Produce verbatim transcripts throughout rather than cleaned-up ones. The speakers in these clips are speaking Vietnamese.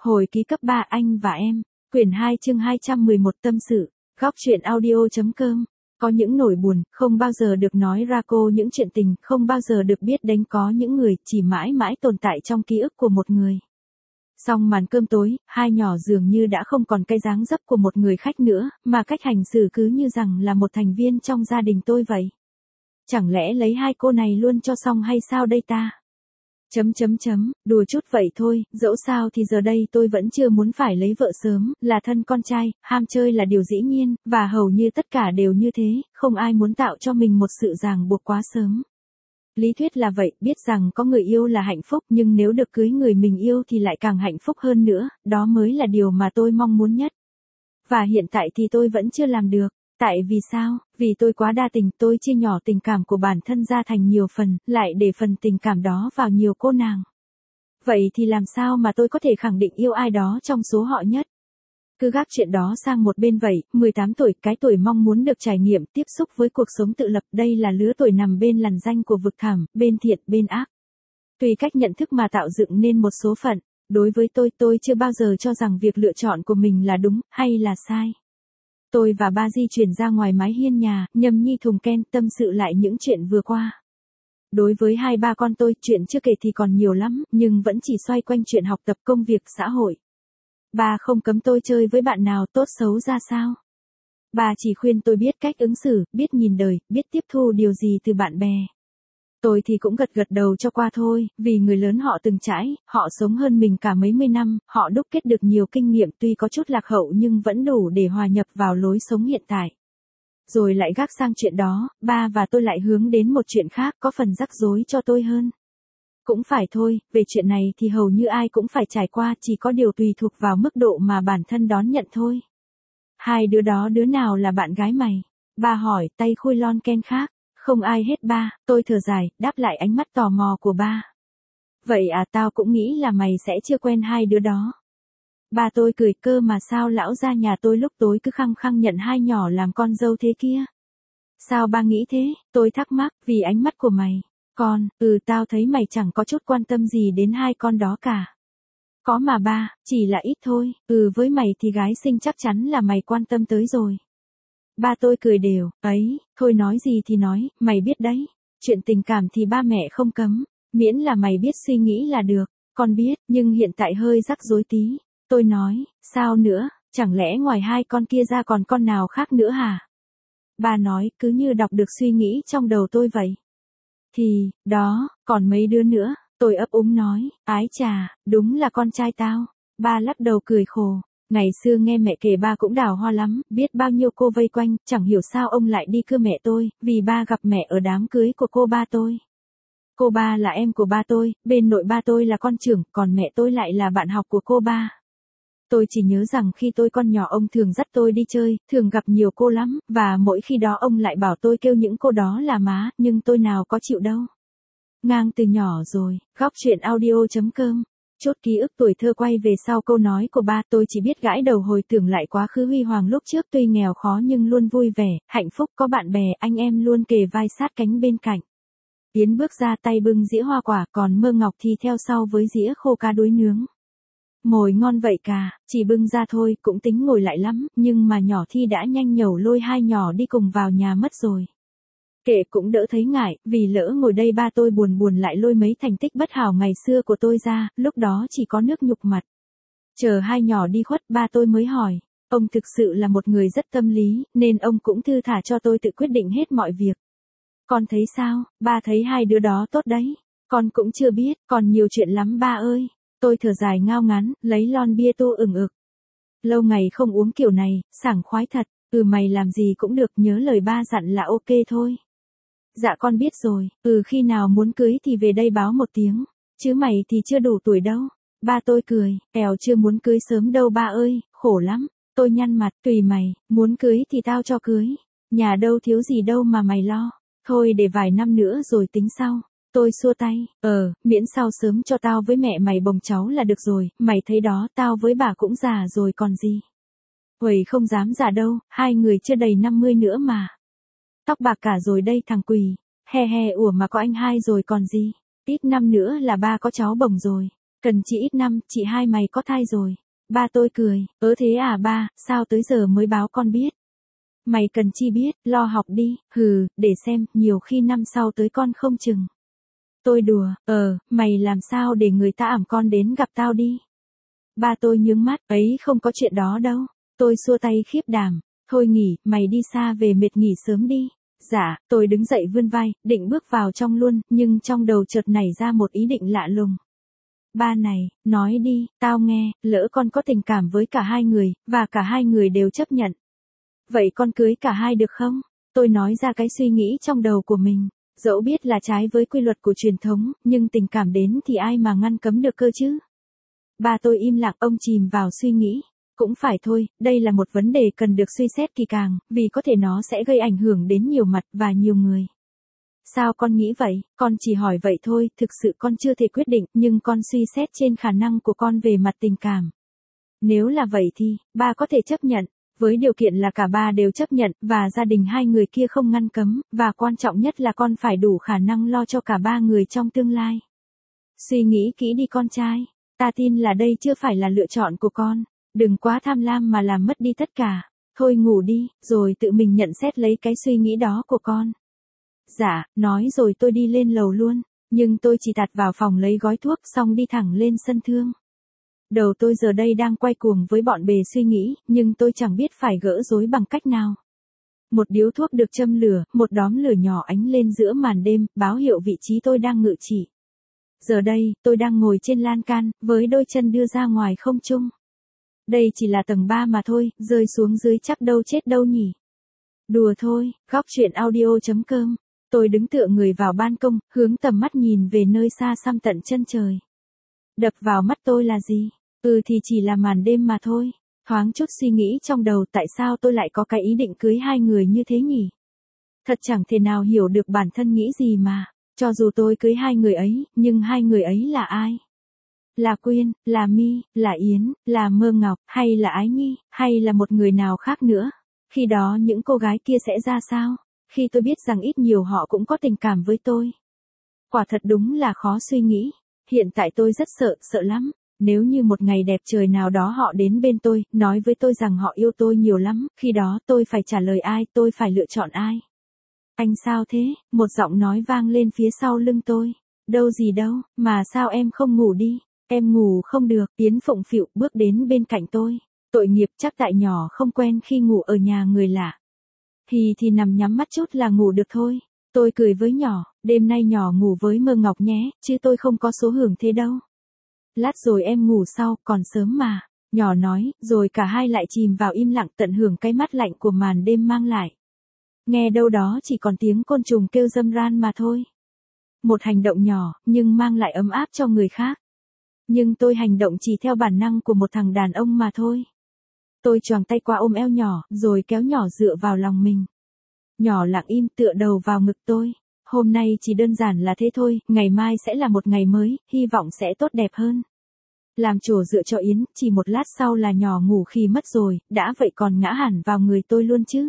Hồi ký cấp ba anh và em, quyển hai chương hai trăm mười một tâm sự, góc truyện audio.com. Có những nỗi buồn, không bao giờ được nói ra cô những chuyện tình, không bao giờ được biết đến có những người, chỉ mãi mãi tồn tại trong ký ức của một người. Xong màn cơm tối, hai nhỏ dường như đã không còn cái dáng dấp của một người khách nữa, mà cách hành xử cứ như rằng là một thành viên trong gia đình tôi vậy. Chẳng lẽ lấy hai cô này luôn cho xong hay sao đây ta? Chấm chấm chấm, đùa chút vậy thôi, dẫu sao thì giờ đây tôi vẫn chưa muốn phải lấy vợ sớm, là thân con trai, ham chơi là điều dĩ nhiên, và hầu như tất cả đều như thế, không ai muốn tạo cho mình một sự ràng buộc quá sớm. Lý thuyết là vậy, biết rằng có người yêu là hạnh phúc, nhưng nếu được cưới người mình yêu thì lại càng hạnh phúc hơn nữa, đó mới là điều mà tôi mong muốn nhất. Và hiện tại thì tôi vẫn chưa làm được. Tại vì sao? Vì tôi quá đa tình, tôi chia nhỏ tình cảm của bản thân ra thành nhiều phần, lại để phần tình cảm đó vào nhiều cô nàng. Vậy thì làm sao mà tôi có thể khẳng định yêu ai đó trong số họ nhất? Cứ gác chuyện đó sang một bên vậy, mười tám tuổi, cái tuổi mong muốn được trải nghiệm, tiếp xúc với cuộc sống tự lập, đây là lứa tuổi nằm bên lằn ranh của vực thẳm, bên thiện, bên ác. Tùy cách nhận thức mà tạo dựng nên một số phận, đối với tôi, tôi chưa bao giờ cho rằng việc lựa chọn của mình là đúng, hay là sai. Tôi và ba di chuyển ra ngoài mái hiên nhà, nhâm nhi thùng ken, tâm sự lại những chuyện vừa qua. Đối với hai ba con tôi, chuyện chưa kể thì còn nhiều lắm, nhưng vẫn chỉ xoay quanh chuyện học tập, công việc, xã hội. Ba không cấm tôi chơi với bạn nào tốt xấu ra sao. Ba chỉ khuyên tôi biết cách ứng xử, biết nhìn đời, biết tiếp thu điều gì từ bạn bè. Tôi thì cũng gật gật đầu cho qua thôi, vì người lớn họ từng trải, họ sống hơn mình cả mấy mươi năm, họ đúc kết được nhiều kinh nghiệm tuy có chút lạc hậu nhưng vẫn đủ để hòa nhập vào lối sống hiện tại. Rồi lại gác sang chuyện đó, ba và tôi lại hướng đến một chuyện khác có phần rắc rối cho tôi hơn. Cũng phải thôi, về chuyện này thì hầu như ai cũng phải trải qua, chỉ có điều tùy thuộc vào mức độ mà bản thân đón nhận thôi. Hai đứa đó đứa nào là bạn gái mày? Ba hỏi, tay khui lon ken khác. Không ai hết ba, tôi thở dài, đáp lại ánh mắt tò mò của ba. Vậy à, tao cũng nghĩ là mày sẽ chưa quen hai đứa đó. Ba tôi cười, cơ mà sao lão gia nhà tôi lúc tối cứ khăng khăng nhận hai nhỏ làm con dâu thế kia? Sao ba nghĩ thế? Tôi thắc mắc, vì ánh mắt của mày. Con, ừ tao thấy mày chẳng có chút quan tâm gì đến hai con đó cả. Có mà ba, chỉ là ít thôi, ừ với mày thì gái xinh chắc chắn là mày quan tâm tới rồi. Ba tôi cười đều, ấy, thôi nói gì thì nói, mày biết đấy, chuyện tình cảm thì ba mẹ không cấm, miễn là mày biết suy nghĩ là được, con biết, nhưng hiện tại hơi rắc rối tí. Tôi nói, sao nữa, chẳng lẽ ngoài hai con kia ra còn con nào khác nữa hả? Ba nói, cứ như đọc được suy nghĩ trong đầu tôi vậy. Thì, đó, còn mấy đứa nữa, tôi ấp úng nói, ái chà, đúng là con trai tao. Ba lắc đầu cười khổ. Ngày xưa nghe mẹ kể ba cũng đào hoa lắm, biết bao nhiêu cô vây quanh, chẳng hiểu sao ông lại đi cưa mẹ tôi, vì ba gặp mẹ ở đám cưới của cô ba tôi. Cô ba là em của ba tôi, bên nội ba tôi là con trưởng, còn mẹ tôi lại là bạn học của cô ba. Tôi chỉ nhớ rằng khi tôi con nhỏ ông thường dắt tôi đi chơi, thường gặp nhiều cô lắm, và mỗi khi đó ông lại bảo tôi kêu những cô đó là má, nhưng tôi nào có chịu đâu. Ngang từ nhỏ rồi, góc truyện audio.com. Chốt ký ức tuổi thơ quay về sau câu nói của ba, tôi chỉ biết gãi đầu hồi tưởng lại quá khứ huy hoàng lúc trước, tuy nghèo khó nhưng luôn vui vẻ, hạnh phúc, có bạn bè, anh em luôn kề vai sát cánh bên cạnh. Yến bước ra tay bưng dĩa hoa quả, còn Mơ Ngọc thì theo sau với dĩa khô cá đuối nướng. Mồi ngon vậy cả, chỉ bưng ra thôi, cũng tính ngồi lại lắm, nhưng mà nhỏ Thi đã nhanh nhẩu lôi hai nhỏ đi cùng vào nhà mất rồi. Kệ cũng đỡ thấy ngại, vì lỡ ngồi đây ba tôi buồn buồn lại lôi mấy thành tích bất hảo ngày xưa của tôi ra, lúc đó chỉ có nước nhục mặt. Chờ hai nhỏ đi khuất, ba tôi mới hỏi, ông thực sự là một người rất tâm lý, nên ông cũng thư thả cho tôi tự quyết định hết mọi việc. Con thấy sao? Ba thấy hai đứa đó tốt đấy. Con cũng chưa biết, còn nhiều chuyện lắm ba ơi. Tôi thở dài ngao ngán, lấy lon bia tô ửng ực. Lâu ngày không uống kiểu này, sảng khoái thật, ừ mày làm gì cũng được, nhớ lời ba dặn là ok thôi. Dạ con biết rồi, ừ khi nào muốn cưới thì về đây báo một tiếng, chứ mày thì chưa đủ tuổi đâu. Ba tôi cười, kèo chưa muốn cưới sớm đâu ba ơi, khổ lắm. Tôi nhăn mặt, tùy mày, muốn cưới thì tao cho cưới. Nhà đâu thiếu gì đâu mà mày lo, thôi để vài năm nữa rồi tính sau. Tôi xua tay, ờ, miễn sao sớm cho tao với mẹ mày bồng cháu là được rồi, mày thấy đó, tao với bà cũng già rồi còn gì. Huầy không dám già đâu, hai người chưa đầy năm mươi nữa mà. Tóc bạc cả rồi đây thằng quỳ, he he ủa mà có anh hai rồi còn gì, ít năm nữa là ba có cháu bồng rồi. Cần chị ít năm, chị hai mày có thai rồi. Ba tôi cười, ớ thế à ba, sao tới giờ mới báo con biết. Mày cần chi biết, lo học đi, hừ, để xem, nhiều khi năm sau tới con không chừng. Tôi đùa, ờ, mày làm sao để người ta ẵm con đến gặp tao đi. Ba tôi nhướng mắt, ấy không có chuyện đó đâu. Tôi xua tay khiếp đảm, thôi nghỉ, mày đi xa về mệt nghỉ sớm đi. Dạ, tôi đứng dậy vươn vai, định bước vào trong luôn, nhưng trong đầu chợt nảy ra một ý định lạ lùng. Ba này, nói đi, tao nghe, lỡ con có tình cảm với cả hai người, và cả hai người đều chấp nhận. Vậy con cưới cả hai được không? Tôi nói ra cái suy nghĩ trong đầu của mình. Dẫu biết là trái với quy luật của truyền thống, nhưng tình cảm đến thì ai mà ngăn cấm được cơ chứ? Ba tôi im lặng, ông chìm vào suy nghĩ. Cũng phải thôi, đây là một vấn đề cần được suy xét kỳ càng, vì có thể nó sẽ gây ảnh hưởng đến nhiều mặt và nhiều người. Sao con nghĩ vậy? Con chỉ hỏi vậy thôi, thực sự con chưa thể quyết định, nhưng con suy xét trên khả năng của con về mặt tình cảm. Nếu là vậy thì, ba có thể chấp nhận, với điều kiện là cả ba đều chấp nhận, và gia đình hai người kia không ngăn cấm, và quan trọng nhất là con phải đủ khả năng lo cho cả ba người trong tương lai. Suy nghĩ kỹ đi con trai, ta tin là đây chưa phải là lựa chọn của con. Đừng quá tham lam mà làm mất đi tất cả. Thôi ngủ đi, rồi tự mình nhận xét lấy cái suy nghĩ đó của con. Dạ, nói rồi tôi đi lên lầu luôn. Nhưng tôi chỉ tạt vào phòng lấy gói thuốc xong đi thẳng lên sân thương. Đầu tôi giờ đây đang quay cuồng với bọn bề suy nghĩ, nhưng tôi chẳng biết phải gỡ rối bằng cách nào. Một điếu thuốc được châm lửa, một đóm lửa nhỏ ánh lên giữa màn đêm, báo hiệu vị trí tôi đang ngự trị. Giờ đây, tôi đang ngồi trên lan can, với đôi chân đưa ra ngoài không trung. Đây chỉ là tầng ba mà thôi, rơi xuống dưới chắc đâu chết đâu nhỉ. Đùa thôi, góc chuyện audio chấm com. Tôi đứng tựa người vào ban công, hướng tầm mắt nhìn về nơi xa xăm tận chân trời. Đập vào mắt tôi là gì? Ừ thì chỉ là màn đêm mà thôi. Thoáng chút suy nghĩ trong đầu tại sao tôi lại có cái ý định cưới hai người như thế nhỉ? Thật chẳng thể nào hiểu được bản thân nghĩ gì mà. Cho dù tôi cưới hai người ấy, nhưng hai người ấy là ai? Là Quyên, là My, là Yến, là Mơ Ngọc, hay là Ái Nhi, hay là một người nào khác nữa? Khi đó những cô gái kia sẽ ra sao? Khi tôi biết rằng ít nhiều họ cũng có tình cảm với tôi. Quả thật đúng là khó suy nghĩ. Hiện tại tôi rất sợ, sợ lắm. Nếu như một ngày đẹp trời nào đó họ đến bên tôi, nói với tôi rằng họ yêu tôi nhiều lắm, khi đó tôi phải trả lời ai, tôi phải lựa chọn ai? Anh sao thế? Một giọng nói vang lên phía sau lưng tôi. Đâu gì đâu, mà sao em không ngủ đi? Em ngủ không được, Yến phụng phịu bước đến bên cạnh tôi. Tội nghiệp chắc tại nhỏ không quen khi ngủ ở nhà người lạ. Thì thì nằm nhắm mắt chút là ngủ được thôi. Tôi cười với nhỏ, đêm nay nhỏ ngủ với Mơ Ngọc nhé, chứ tôi không có số hưởng thế đâu. Lát rồi em ngủ sau, còn sớm mà. Nhỏ nói, rồi cả hai lại chìm vào im lặng tận hưởng cái mát lạnh của màn đêm mang lại. Nghe đâu đó chỉ còn tiếng côn trùng kêu râm ran mà thôi. Một hành động nhỏ, nhưng mang lại ấm áp cho người khác. Nhưng tôi hành động chỉ theo bản năng của một thằng đàn ông mà thôi. Tôi choàng tay qua ôm eo nhỏ, rồi kéo nhỏ dựa vào lòng mình. Nhỏ lặng im tựa đầu vào ngực tôi. Hôm nay chỉ đơn giản là thế thôi, ngày mai sẽ là một ngày mới, hy vọng sẽ tốt đẹp hơn. Làm chỗ dựa cho Yến, chỉ một lát sau là nhỏ ngủ khi mất rồi, đã vậy còn ngã hẳn vào người tôi luôn chứ.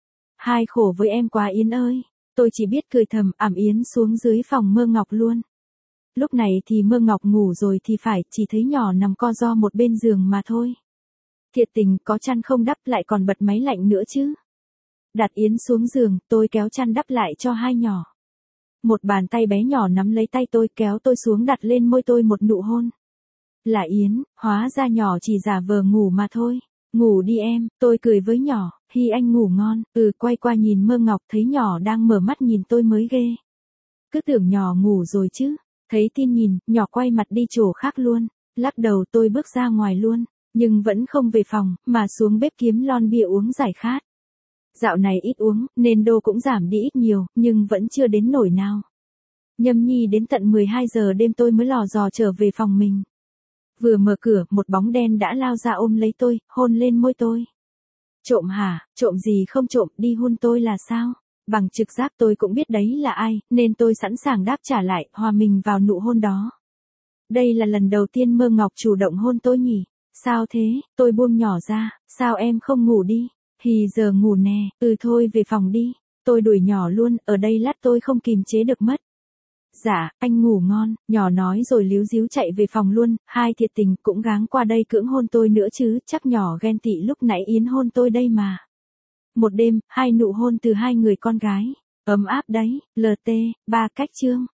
Hai khổ với em quá Yến ơi. Tôi chỉ biết cười thầm, ẵm Yến xuống dưới phòng Mơ Ngọc luôn. Lúc này thì Mơ Ngọc ngủ rồi thì phải, chỉ thấy nhỏ nằm co ro một bên giường mà thôi. Thiệt tình, có chăn không đắp lại còn bật máy lạnh nữa chứ. Đặt Yến xuống giường, tôi kéo chăn đắp lại cho hai nhỏ. Một bàn tay bé nhỏ nắm lấy tay tôi kéo tôi xuống đặt lên môi tôi một nụ hôn. Là Yến, hóa ra nhỏ chỉ giả vờ ngủ mà thôi. Ngủ đi em, tôi cười với nhỏ, hi anh ngủ ngon, ừ quay qua nhìn Mơ Ngọc thấy nhỏ đang mở mắt nhìn tôi mới ghê. Cứ tưởng nhỏ ngủ rồi chứ, thấy tin nhìn, nhỏ quay mặt đi chỗ khác luôn, lắc đầu tôi bước ra ngoài luôn, nhưng vẫn không về phòng, mà xuống bếp kiếm lon bia uống giải khát. Dạo này ít uống, nên đô cũng giảm đi ít nhiều, nhưng vẫn chưa đến nổi nào. Nhâm nhi đến tận mười hai giờ đêm tôi mới lò dò trở về phòng mình. Vừa mở cửa, một bóng đen đã lao ra ôm lấy tôi, hôn lên môi tôi. Trộm hả, trộm gì không trộm, đi hôn tôi là sao? Bằng trực giác tôi cũng biết đấy là ai, nên tôi sẵn sàng đáp trả lại, hòa mình vào nụ hôn đó. Đây là lần đầu tiên Mơ Ngọc chủ động hôn tôi nhỉ? Sao thế, tôi buông nhỏ ra, sao em không ngủ đi? Thì giờ ngủ nè, ừ thôi về phòng đi. Tôi đuổi nhỏ luôn, ở đây lát tôi không kìm chế được mất. Dạ, anh ngủ ngon, nhỏ nói rồi líu díu chạy về phòng luôn, hai thiệt tình cũng gắng qua đây cưỡng hôn tôi nữa chứ, chắc nhỏ ghen tị lúc nãy Yến hôn tôi đây mà. Một đêm, hai nụ hôn từ hai người con gái, ấm áp đấy, lờ tê, ba cách chương.